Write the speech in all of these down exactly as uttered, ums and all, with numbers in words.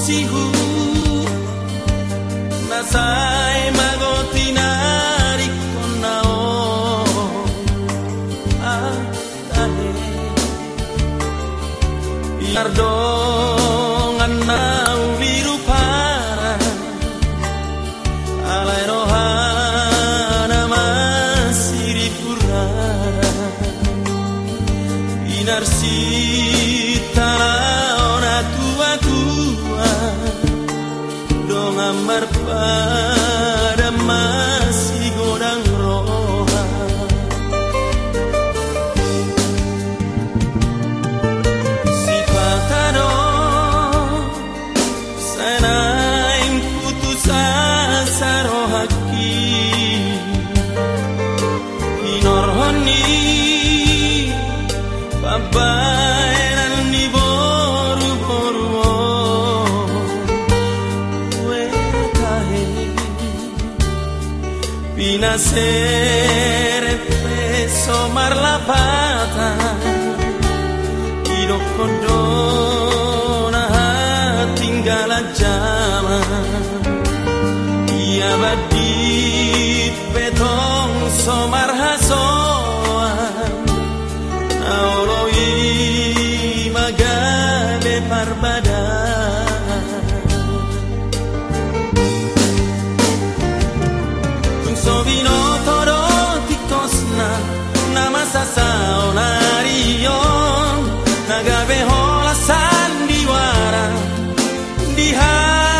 sihu nasai magoti nari konao atahe biar dong anau biru para alai rohana masih pura binar sita ona tua-tua dong amar pada masih godang roha sifat adon sanaim putus asa rohaki inor honi babainan ni boru-boru Pinasere peso mar la pata Idok kondona tinggal jama Ia badit petong somar hasoan Naoloi magale parbadan Sovino toro tikosna nama sasao narion nagabe hola sandiwara diha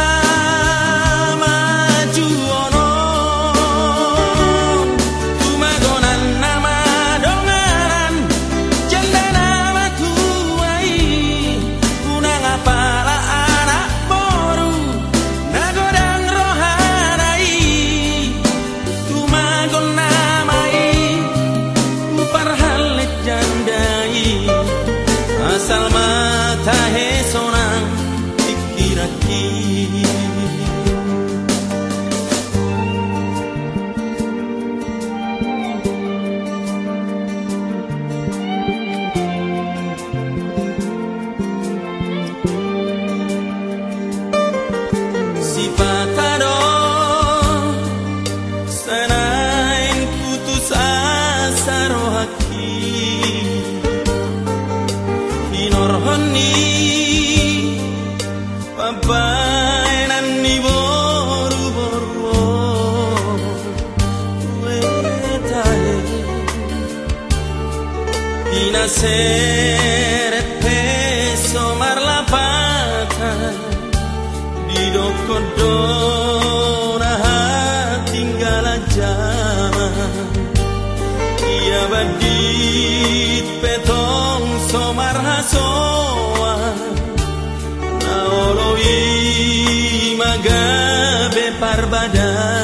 majuono tumagonan nama dongaran janda nama tuai kunang apala anak boru nagodang rohanai asal mata he sonang pikiraki sifat adon sanain putus asa rohaki Norhoni babainan ni boru-boru wetahe pinaseret peso mar la pata di dokodona tinggal jaman ia badit petong somar hasoa naoloi magabe parbadan